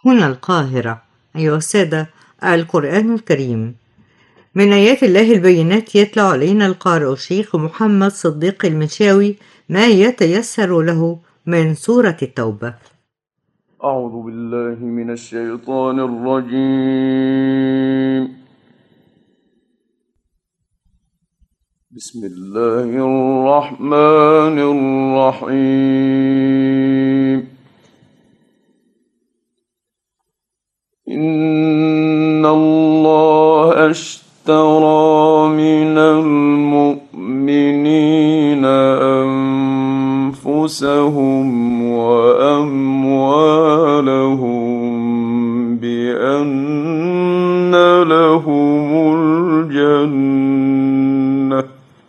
هنا القاهرة. أيها السادة، القرآن الكريم من آيات الله البينات يتلو علينا القارئ الشيخ محمد صديق المشاوي ما يتيسر له من سورة التوبة. أعوذ بالله من الشيطان الرجيم. بسم الله الرحمن الرحيم. إن الله اشترى من المؤمنين أنفسهم وأموالهم بأن لهم الجنة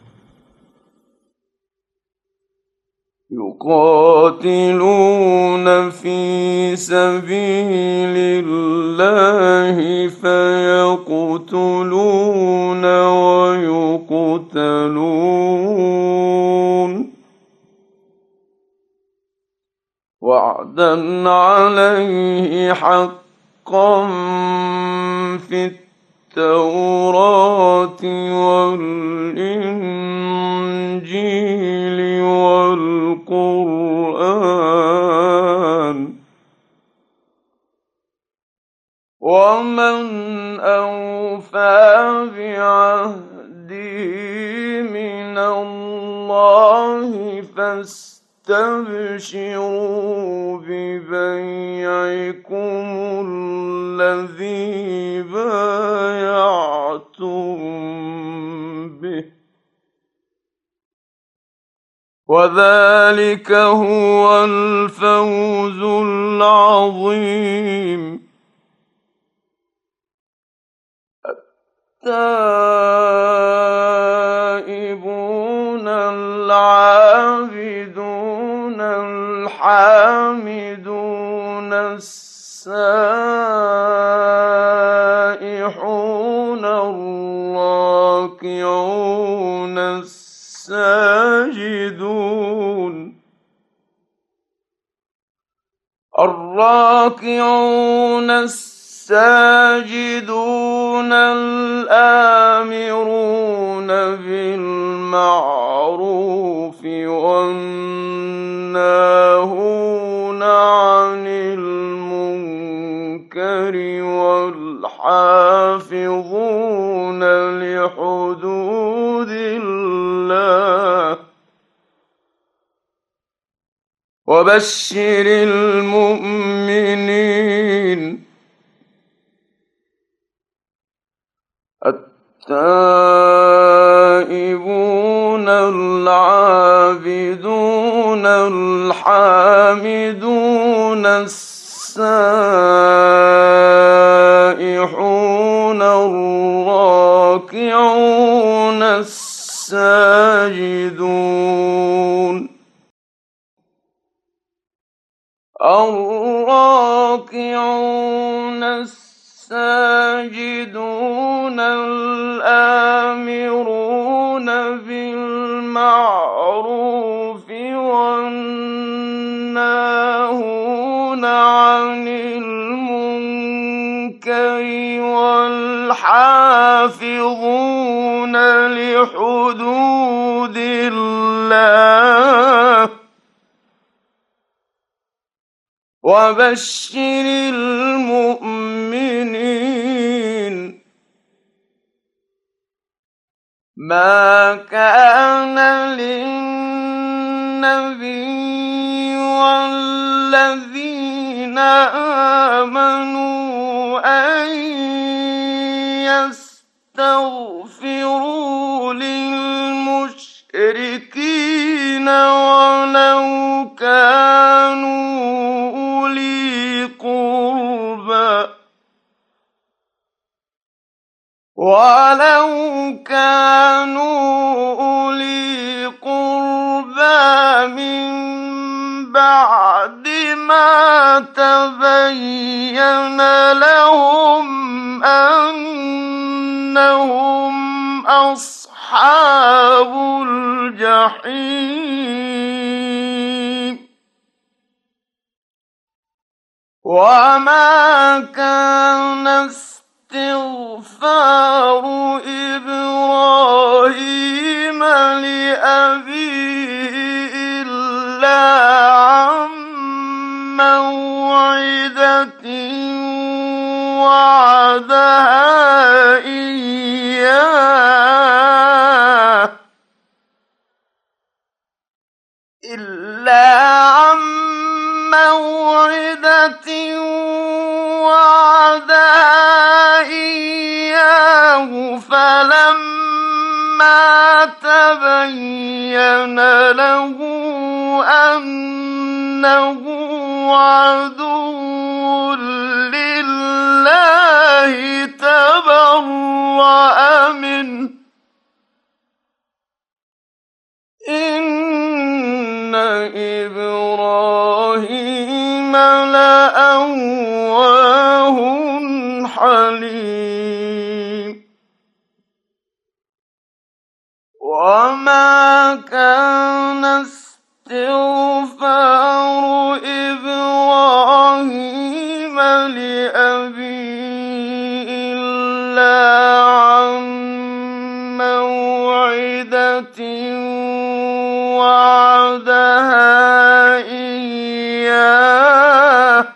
يقاتلون في سبيل الله فيقتلون ويقتلون وعدا عليه حقا في التوراة والإنجيل والقرآن ومن أوفى بعهده من الله فاستبشروا ببيعكم الذي بايعتم به وذلك هو الفوز العظيم. التائبون العابدون الحامدون السائحون الراكعون الساجدون الآمرون بالمعروف والناهون عن المنكر والحافظون لحدود الله وبشر المؤمنين. التائبون العابدون الحامدون السائحون الراكعون الساجدون الآمرون بالمعروف والناهون عن المنكر والحافظون لحدود الله وبشر المؤمنين. ما كان للنبي والذين آمنوا أن يستغفروا للمشركين ولو كانوا أولي قربى من بعد ما تبين لهم أنهم أصحاب الجحيم وما كان استغفار إبراهيم لأبيه إلا عن موعدة وعدها إياه فلما تبين له أنه عدو لله تبرأ منه إن إبراهيم لأواه حليم وما كان استغفار إبراهيم لأبيه إلا عن موعدة وعدها إياه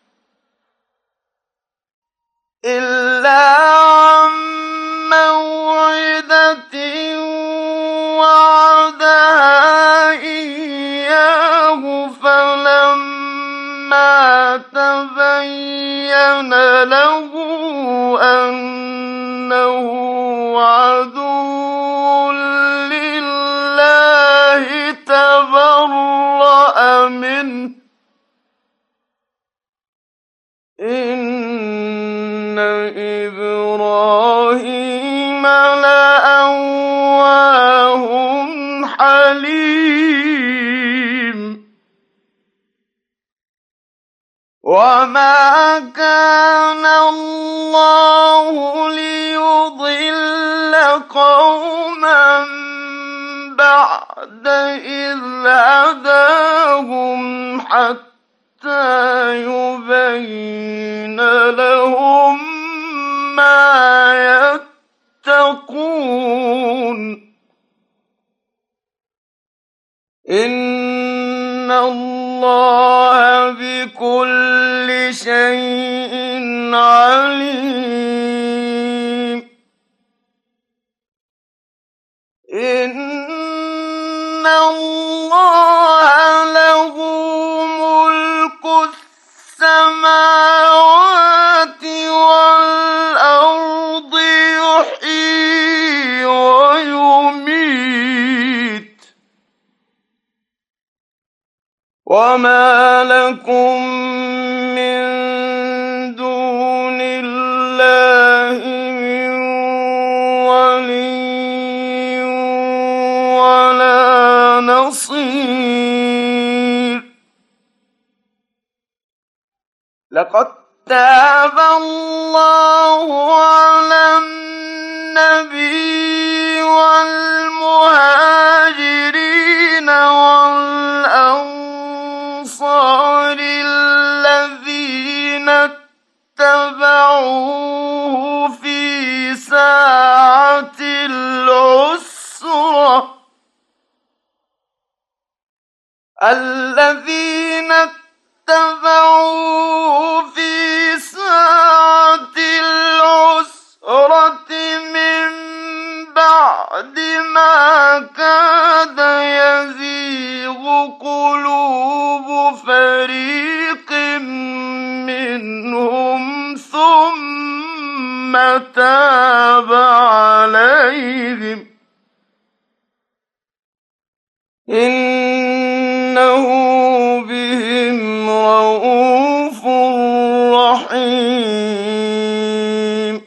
فلما تبين له أنه عدو لله تبرأ منه إن إبراهيم لأواه حليم وما كان الله ليضل قوما بعد إذ هداهم حتى يبين لهم ما يتقون إن الله بكل شيء عليم إن الله له ملك السماوات والأرض يحيي ويميت وما لكم من دون الله من ولي ولا نصير لقد تاب الله على النبي والمهاجرين والأنصار الذين اتبعوه في ساعة العسرة في ساعة العسرة من بعد ما كاد يزيغ قلوب فريق منهم ثم تاب عليهم إنه بهم رءوف رحيم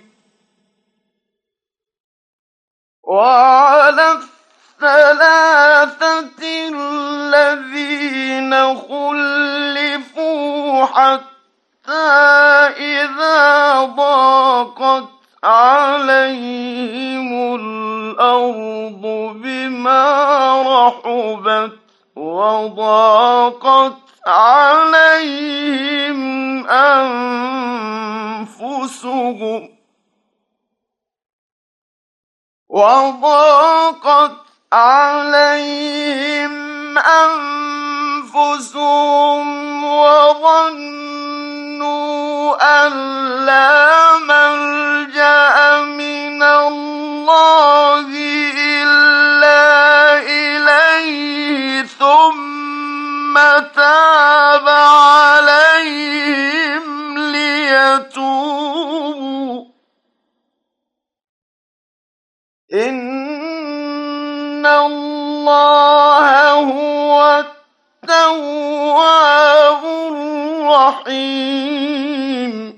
وعلى الثلاثة الذين خلفوا حتى إذا ضاقت عليهم الأرض بما رحبت وضاقت عليهم أنفسهم وضاقت عليهم أنفسهم وظنوا أن لا ملجأ من الله إلا إليه ثم تاب عليهم ليتوبوا إن الله هو التواب الرحيم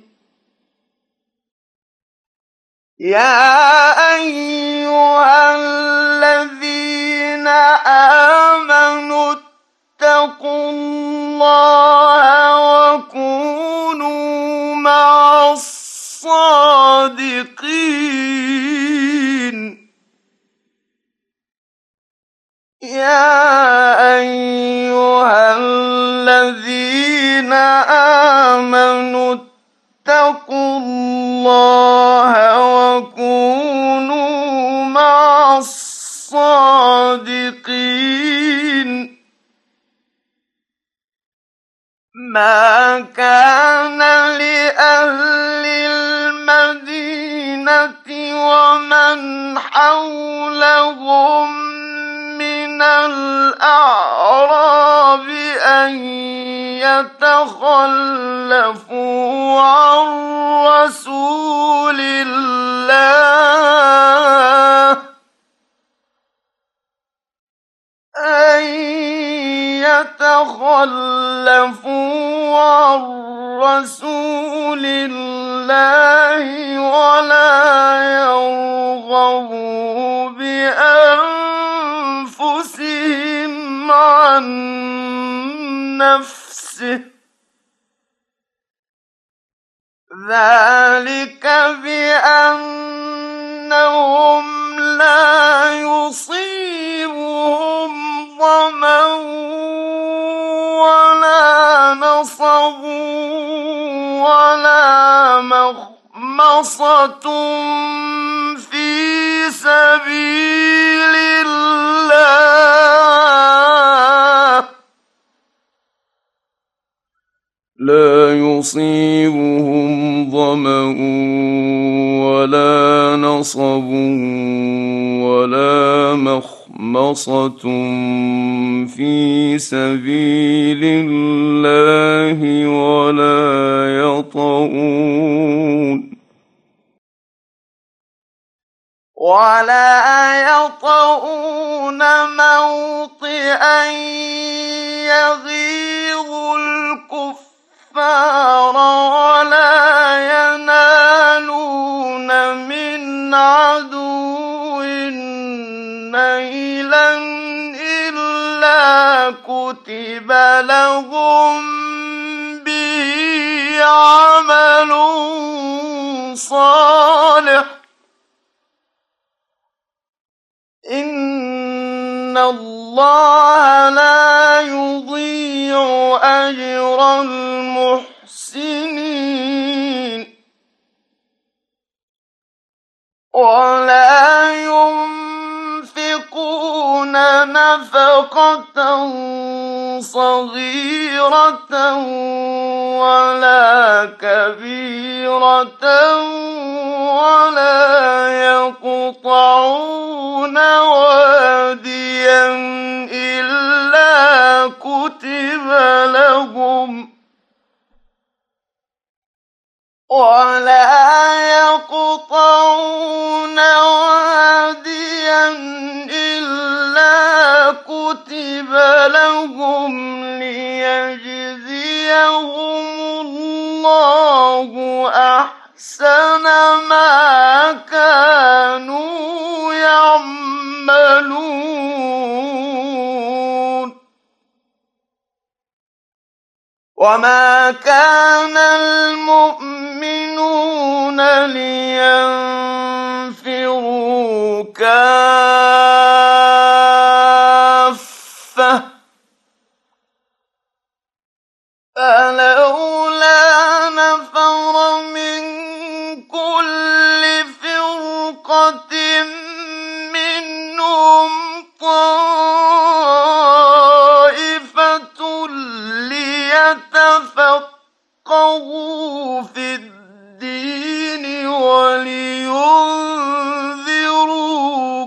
يا أيها الذين آمنوا اتقوا الله وكونوا مع الصادقين يا أيها الذين آمنوا اتقوا الله وكونوا مع الصادقين ما كان لأهل المدينة ومن حولهم من الأعراب أن يتخلفوا عن رسول الله ولا يرغبوا بأنفسهم عن نفسه ذلك بأنهم لا يصيبهم ظمأ ولا نصب ولا مخمصة في سبيل الله لا يصيبهم ظمأ ولا نصب ولا مخمصة في سبيل الله ولا يطؤون موطئا يغيظ الكفار ولا ينالون من عدو نيلا إلا كتب لهم به عمل صالح إن الله لا يضيع أجر المحسنين ولا ينفقون نفقة صغيرة ولا كبيرة ولا يقطعون واديا إلا كتب لهم ليجزيهم الله أحسن ما كانوا يعملون وما كان المؤمنون لينفروا كافة فلولا وليجادلوا في الدين ولينذروا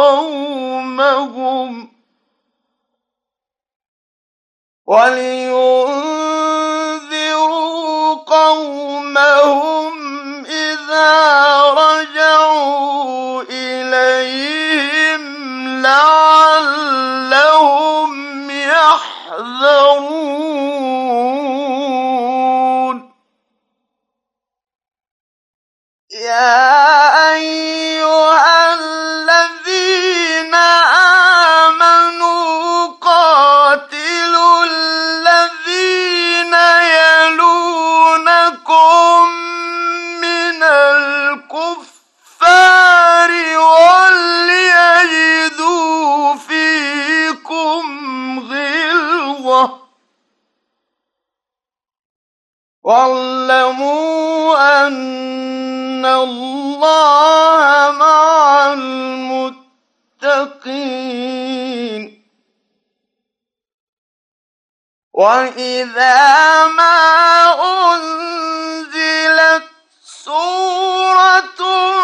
قومهم إذا رجعوا إليهم لعلهم يحذرون يا أيها الذين آمنوا قاتلوا الذين يلونكم من الكفار وليجدوا فيكم غلظة واعلموا أن الله مع المتقين وإذا ما أنزلت سورة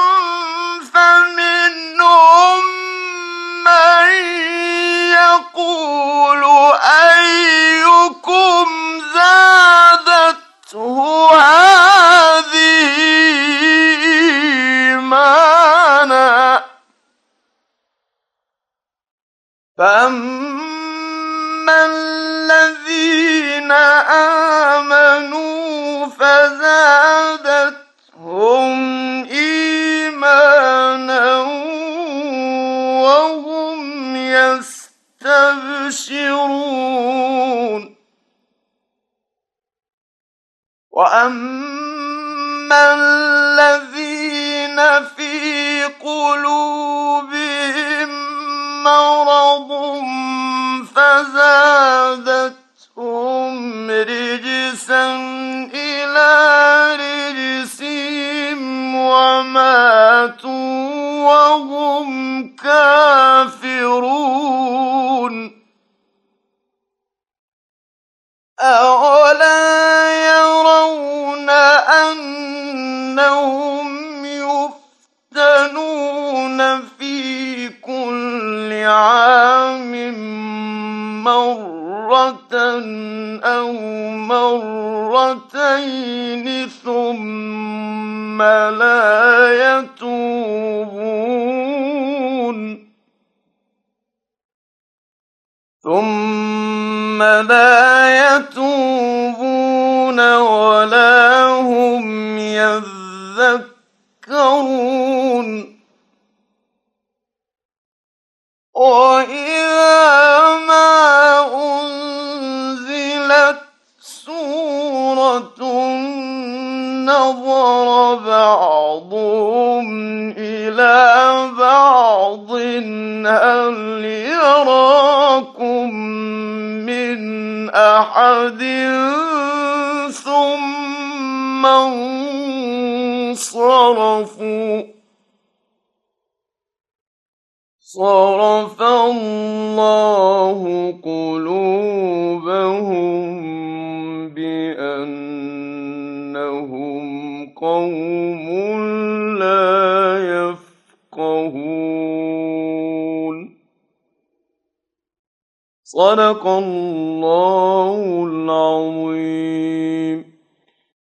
فمنهم من يقول أيكم زادته هذه إيمانا فأما الذين آمنوا فزادتهم إيمانا وهم يستبشرون وأما الذين في قلوبهم مرض فزادتهم رجسا إلى رجسهم وماتوا وهم كافرون أولا يرون أنهم يفتنون في كل عام مرة أو مرتين ثم لا يتوبون ولا هم يذكرون وإذا ما أنزلت سورة نظر بعضهم إلى بعض هل يراكم من أحد ثم انصرفوا صرف الله قلوبهم بأنهم قوم لا يفقهون صدق الله العظيم.